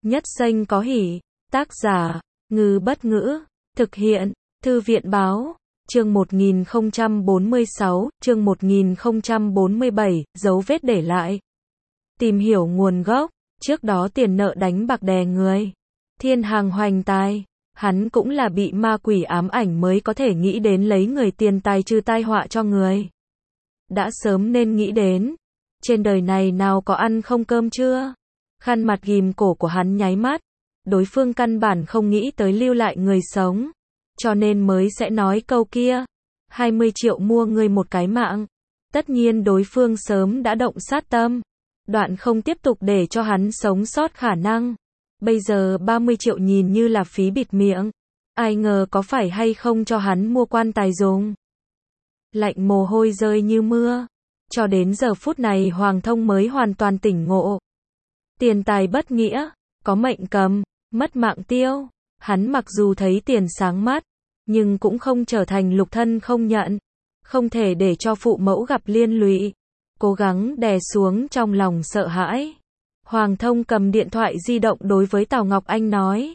Nhất Xanh có hỉ. Tác giả, Ngư Bất Ngữ. Thực hiện, Thư viện Báo. Chương 1046, chương 1047, dấu vết để lại. Tìm hiểu nguồn gốc. Trước đó tiền nợ đánh bạc đè người. Thiên Hàng hoành tài. Hắn cũng là bị ma quỷ ám ảnh mới có thể nghĩ đến lấy người tiền tài trừ tai họa cho người. Đã sớm nên nghĩ đến. Trên đời này nào có ăn không cơm chưa? Khăn mặt ghim cổ của hắn nháy mắt. Đối phương căn bản không nghĩ tới lưu lại người sống. Cho nên mới sẽ nói câu kia. 20 triệu mua ngươi một cái mạng. Tất nhiên đối phương sớm đã động sát tâm. Đoạn không tiếp tục để cho hắn sống sót khả năng. Bây giờ 30 triệu nhìn như là phí bịt miệng. Ai ngờ có phải hay không cho hắn mua quan tài dùng. Lạnh mồ hôi rơi như mưa. Cho đến giờ phút này Hoàng Thông mới hoàn toàn tỉnh ngộ. Tiền tài bất nghĩa, có mệnh cầm, mất mạng tiêu. Hắn mặc dù thấy tiền sáng mắt, nhưng cũng không trở thành lục thân không nhận. Không thể để cho phụ mẫu gặp liên lụy. Cố gắng đè xuống trong lòng sợ hãi. Hoàng Thông cầm điện thoại di động đối với Tào Ngọc Anh nói.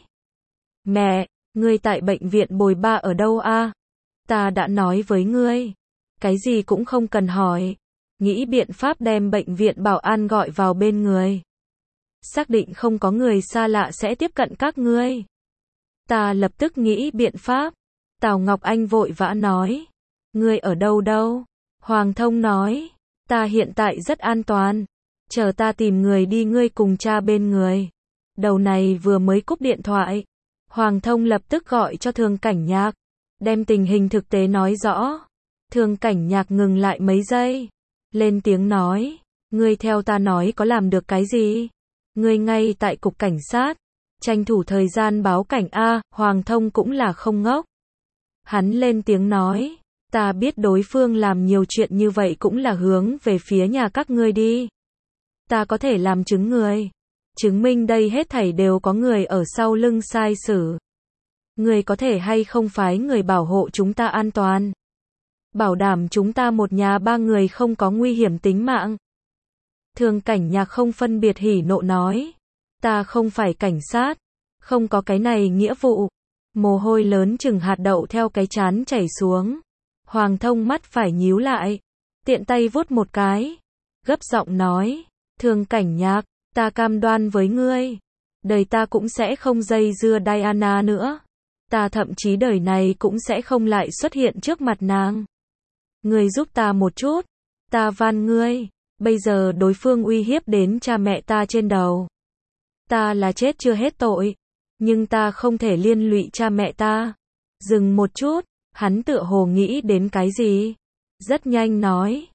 Mẹ, ngươi tại bệnh viện bồi ba ở đâu a? Ta đã nói với ngươi. Cái gì cũng không cần hỏi. Nghĩ biện pháp đem bệnh viện bảo an gọi vào bên người. Xác định không có người xa lạ sẽ tiếp cận các ngươi. Ta lập tức nghĩ biện pháp. Tào Ngọc Anh vội vã nói. Ngươi ở đâu đâu? Hoàng Thông nói. Ta hiện tại rất an toàn. Chờ ta tìm người đi ngươi cùng cha bên người. Đầu này vừa mới cúp điện thoại. Hoàng Thông lập tức gọi cho Thường Cảnh Nhạc. Đem tình hình thực tế nói rõ. Thường Cảnh Nhạc ngừng lại mấy giây. Lên tiếng nói. Ngươi theo ta nói có làm được cái gì? Ngươi ngay tại cục cảnh sát. Tranh thủ thời gian báo cảnh A. Hoàng Thông cũng là không ngốc. Hắn lên tiếng nói. Ta biết đối phương làm nhiều chuyện như vậy cũng là hướng về phía nhà các ngươi đi. Ta có thể làm chứng người. Chứng minh đây hết thảy đều có người ở sau lưng sai sử. Người có thể hay không phái người bảo hộ chúng ta an toàn. Bảo đảm chúng ta một nhà ba người không có nguy hiểm tính mạng. Thường Cảnh Nhạc không phân biệt hỉ nộ nói. Ta không phải cảnh sát. Không có cái này nghĩa vụ. Mồ hôi lớn chừng hạt đậu theo cái trán chảy xuống. Hoàng Thông mắt phải nhíu lại. Tiện tay vuốt một cái. Gấp giọng nói. Thường Cảnh Nhạc, ta cam đoan với ngươi. Đời ta cũng sẽ không dây dưa Diana nữa. Ta thậm chí đời này cũng sẽ không lại xuất hiện trước mặt nàng. Ngươi giúp ta một chút. Ta van ngươi. Bây giờ đối phương uy hiếp đến cha mẹ ta trên đầu. Ta là chết chưa hết tội. Nhưng ta không thể liên lụy cha mẹ ta. Dừng một chút. Hắn tựa hồ nghĩ đến cái gì. Rất nhanh nói.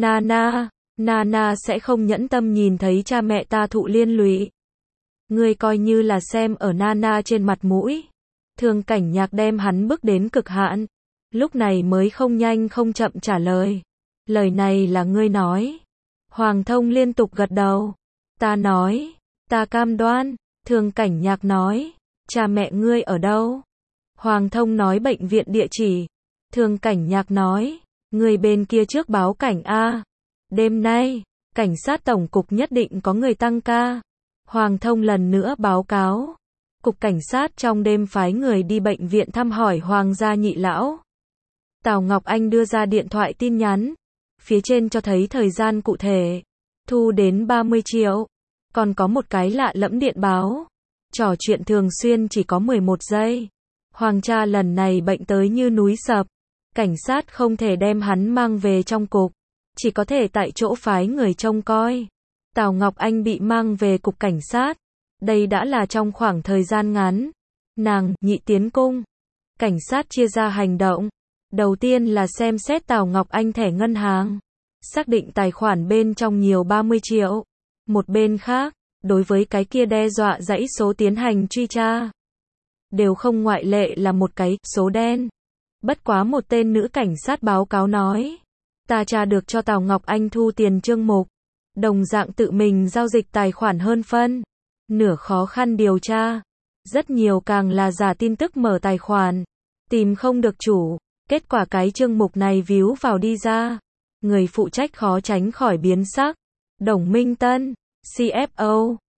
Nana sẽ không nhẫn tâm nhìn thấy cha mẹ ta thụ liên lụy. Ngươi coi như là xem ở Nana trên mặt mũi. Thường Cảnh Nhạc đem hắn bước đến cực hạn. Lúc này mới không nhanh không chậm trả lời. Lời này là ngươi nói. Hoàng Thông liên tục gật đầu. Ta nói. Ta cam đoan. Thường Cảnh Nhạc nói. Cha mẹ ngươi ở đâu? Hoàng Thông nói bệnh viện địa chỉ. Thường Cảnh Nhạc nói. Người bên kia trước báo cảnh A. Đêm nay, cảnh sát tổng cục nhất định có người tăng ca. Hoàng Thông lần nữa báo cáo. Cục cảnh sát trong đêm phái người đi bệnh viện thăm hỏi Hoàng gia nhị lão. Tào Ngọc Anh đưa ra điện thoại tin nhắn. Phía trên cho thấy thời gian cụ thể. Thu đến 30 triệu. Còn có một cái lạ lẫm điện báo. Trò chuyện thường xuyên chỉ có 11 giây. Hoàng cha lần này bệnh tới như núi sập. Cảnh sát không thể đem hắn mang về trong cục. Chỉ có thể tại chỗ phái người trông coi. Tào Ngọc Anh bị mang về cục cảnh sát. Đây đã là trong khoảng thời gian ngắn. Nàng, nhị tiến cung. Cảnh sát chia ra hành động. Đầu tiên là xem xét Tào Ngọc Anh thẻ ngân hàng. Xác định tài khoản bên trong nhiều 30 triệu. Một bên khác, đối với cái kia đe dọa dãy số tiến hành truy tra. Đều không ngoại lệ là một cái số đen. Bất quá một tên nữ cảnh sát báo cáo nói. Ta tra được cho Tào Ngọc Anh thu tiền chương mục. Đồng dạng tự mình giao dịch tài khoản hơn phân. Nửa khó khăn điều tra. Rất nhiều càng là giả tin tức mở tài khoản. Tìm không được chủ. Kết quả cái chương mục này víu vào đi ra. Người phụ trách khó tránh khỏi biến sắc. Đồng Minh Tân, CFO.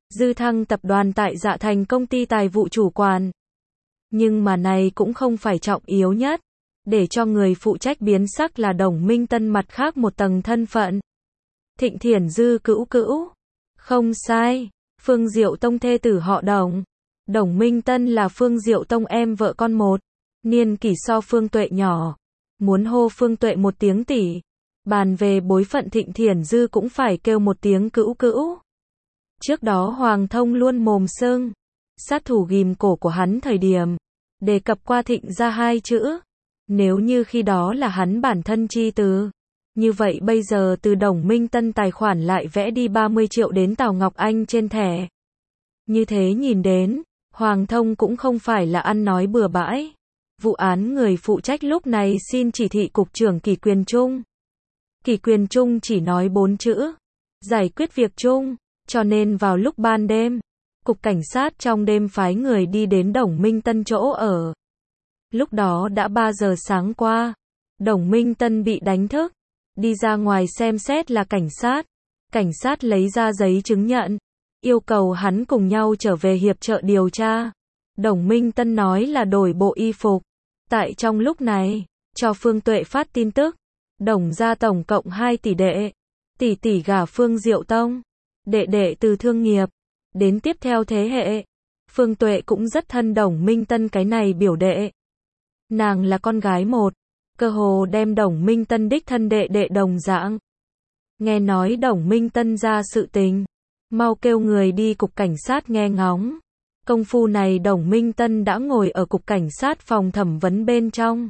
Dư Thăng tập đoàn tại Dạ Thành công ty tài vụ chủ quản. Nhưng mà này cũng không phải trọng yếu nhất. Để cho người phụ trách biến sắc là Đồng Minh Tân mặt khác một tầng thân phận. Thịnh Thiển Dư cữu cữu. Không sai, Phương Diệu Tông thê tử họ Đồng. Đồng Minh Tân là Phương Diệu Tông em vợ con một. Niên kỷ so Phương Tuệ nhỏ. Muốn hô Phương Tuệ một tiếng tỷ. Bàn về bối phận Thịnh Thiển Dư cũng phải kêu một tiếng cữu cữu. Trước đó Hoàng Thông luôn mồm sưng. Sát thủ ghim cổ của hắn thời điểm. Đề cập qua Thịnh ra hai chữ. Nếu như khi đó là hắn bản thân chi từ. Như vậy bây giờ từ Đồng Minh Tân tài khoản lại vẽ đi 30 triệu đến Tào Ngọc Anh trên thẻ. Như thế nhìn đến, Hoàng Thông cũng không phải là ăn nói bừa bãi. Vụ án người phụ trách lúc này xin chỉ thị Cục trưởng Kỷ Quyền Trung. Kỷ Quyền Trung chỉ nói 4 chữ. Giải quyết việc chung. Cho nên vào lúc ban đêm, Cục Cảnh sát trong đêm phái người đi đến Đồng Minh Tân chỗ ở. Lúc đó đã 3 giờ sáng qua. Đồng Minh Tân bị đánh thức. Đi ra ngoài xem xét là cảnh sát. Cảnh sát lấy ra giấy chứng nhận. Yêu cầu hắn cùng nhau trở về hiệp trợ điều tra. Đồng Minh Tân nói là đổi bộ y phục. Tại trong lúc này, cho Phương Tuệ phát tin tức. Đồng gia tổng cộng 2 tỷ đệ. Tỷ tỷ gả Phương Diệu Tông. Đệ đệ từ thương nghiệp. Đến tiếp theo thế hệ. Phương Tuệ cũng rất thân Đồng Minh Tân cái này biểu đệ. Nàng là con gái một. Cơ hồ đem Đồng Minh Tân đích thân đệ đệ đồng dạng. Nghe nói Đồng Minh Tân ra sự tình. Mau kêu người đi Cục Cảnh sát nghe ngóng. Công phu này Đồng Minh Tân đã ngồi ở Cục Cảnh sát phòng thẩm vấn bên trong.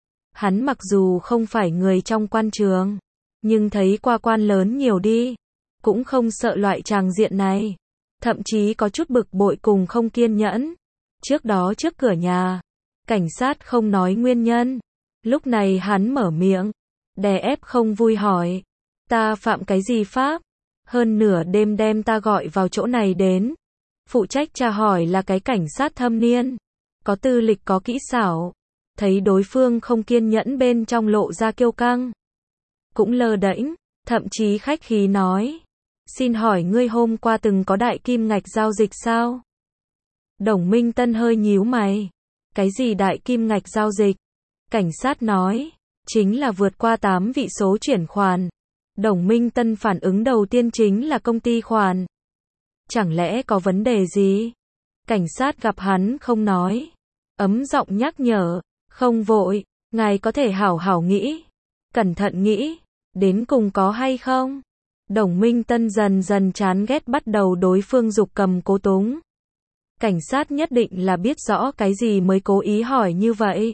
Hắn mặc dù không phải người trong quan trường. Nhưng thấy qua quan lớn nhiều đi. Cũng không sợ loại tràng diện này. Thậm chí có chút bực bội cùng không kiên nhẫn. Trước đó trước cửa nhà. Cảnh sát không nói nguyên nhân. Lúc này hắn mở miệng. Đè ép không vui hỏi. Ta phạm cái gì pháp? Hơn nửa đêm đem ta gọi vào chỗ này đến. Phụ trách tra hỏi là cái cảnh sát thâm niên. Có tư lịch có kỹ xảo. Thấy đối phương không kiên nhẫn bên trong lộ ra kiêu căng. Cũng lơ đễnh, thậm chí khách khí nói. Xin hỏi ngươi hôm qua từng có đại kim ngạch giao dịch sao? Đồng Minh Tân hơi nhíu mày. Cái gì đại kim ngạch giao dịch? Cảnh sát nói. Chính là vượt qua 8 vị số chuyển khoản. Đồng Minh Tân phản ứng đầu tiên chính là công ty khoản. Chẳng lẽ có vấn đề gì? Cảnh sát gặp hắn không nói. Ấm giọng nhắc nhở. Không vội, ngài có thể hảo hảo nghĩ. Cẩn thận nghĩ. Đến cùng có hay không? Đồng Minh Tân dần dần chán ghét bắt đầu đối phương giục cầm cố túng. Cảnh sát nhất định là biết rõ cái gì mới cố ý hỏi như vậy.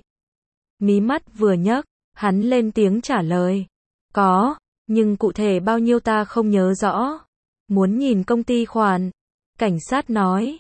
Mí mắt vừa nhấc, hắn lên tiếng trả lời. Có, nhưng cụ thể bao nhiêu ta không nhớ rõ. Muốn nhìn công ty khoản. Cảnh sát nói.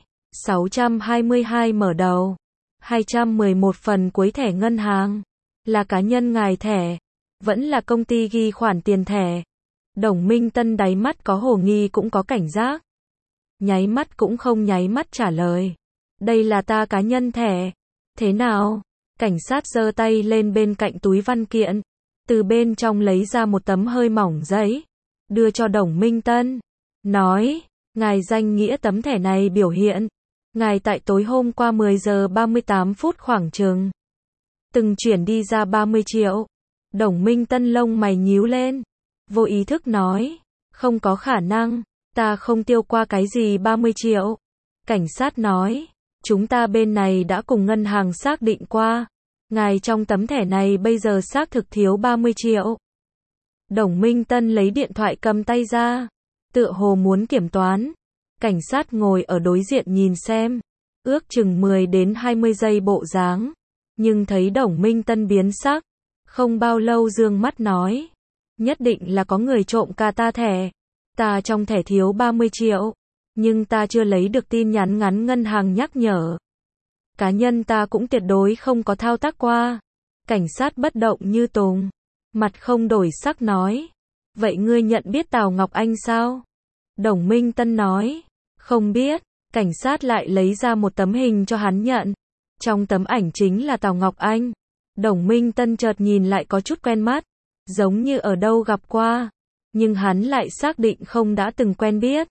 622 mở đầu. 211 phần cuối thẻ ngân hàng. Là cá nhân ngài thẻ. Vẫn là công ty ghi khoản tiền thẻ. Đồng Minh Tân đáy mắt có hồ nghi cũng có cảnh giác. Nháy mắt cũng không nháy mắt trả lời. Đây là ta cá nhân thẻ. Thế nào? Cảnh sát giơ tay lên bên cạnh túi văn kiện. Từ bên trong lấy ra một tấm hơi mỏng giấy. Đưa cho Đồng Minh Tân. Nói, ngài danh nghĩa tấm thẻ này biểu hiện. Ngài tại tối hôm qua 10 giờ 38 phút khoảng chừng. Từng chuyển đi ra 30 triệu. Đồng Minh Tân lông mày nhíu lên. Vô ý thức nói. Không có khả năng. Ta không tiêu qua cái gì 30 triệu. Cảnh sát nói. Chúng ta bên này đã cùng ngân hàng xác định qua. Ngài trong tấm thẻ này bây giờ xác thực thiếu 30 triệu. Đồng Minh Tân lấy điện thoại cầm tay ra. Tựa hồ muốn kiểm toán. Cảnh sát ngồi ở đối diện nhìn xem. Ước chừng 10 đến 20 giây bộ dáng. Nhưng thấy Đồng Minh Tân biến sắc. Không bao lâu dương mắt nói. Nhất định là có người trộm cả ta thẻ. Ta trong thẻ thiếu 30 triệu. Nhưng ta chưa lấy được tin nhắn ngắn ngân hàng nhắc nhở. Cá nhân ta cũng tuyệt đối không có thao tác qua. Cảnh sát bất động như tùng. Mặt không đổi sắc nói. Vậy ngươi nhận biết Tào Ngọc Anh sao? Đồng Minh Tân nói. Không biết. Cảnh sát lại lấy ra một tấm hình cho hắn nhận. Trong tấm ảnh chính là Tào Ngọc Anh. Đồng Minh Tân chợt nhìn lại có chút quen mắt. Giống như ở đâu gặp qua. Nhưng hắn lại xác định không đã từng quen biết.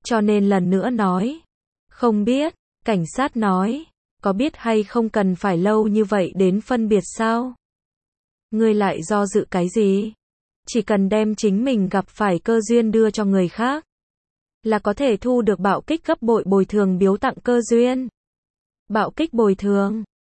cho nên lần nữa nói. Không biết, cảnh sát nói. Có biết hay không cần phải lâu như vậy đến phân biệt sao? Ngươi lại do dự cái gì? Chỉ cần đem chính mình gặp phải cơ duyên đưa cho người khác, là có thể thu được bạo kích gấp bội bồi thường biếu tặng cơ duyên. Bạo kích bồi thường.